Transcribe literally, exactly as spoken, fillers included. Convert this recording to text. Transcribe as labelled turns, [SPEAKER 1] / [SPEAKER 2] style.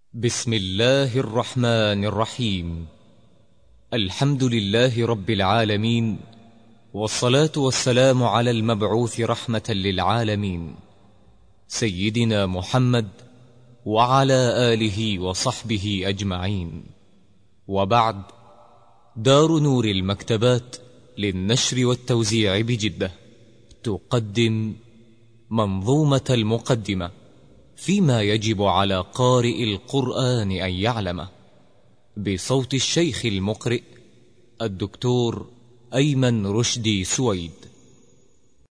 [SPEAKER 1] بسم الله الرحمن الرحيم. الحمد لله رب العالمين، والصلاة والسلام على المبعوث رحمة للعالمين سيدنا محمد وعلى آله وصحبه أجمعين. وبعد، دار نور المكتبات للنشر والتوزيع بجدة تقدم منظومة المقدمة فيما يجب على قارئ القرآن أن يعلمه، بصوت الشيخ المقرئ الدكتور أيمن رشدي سويد.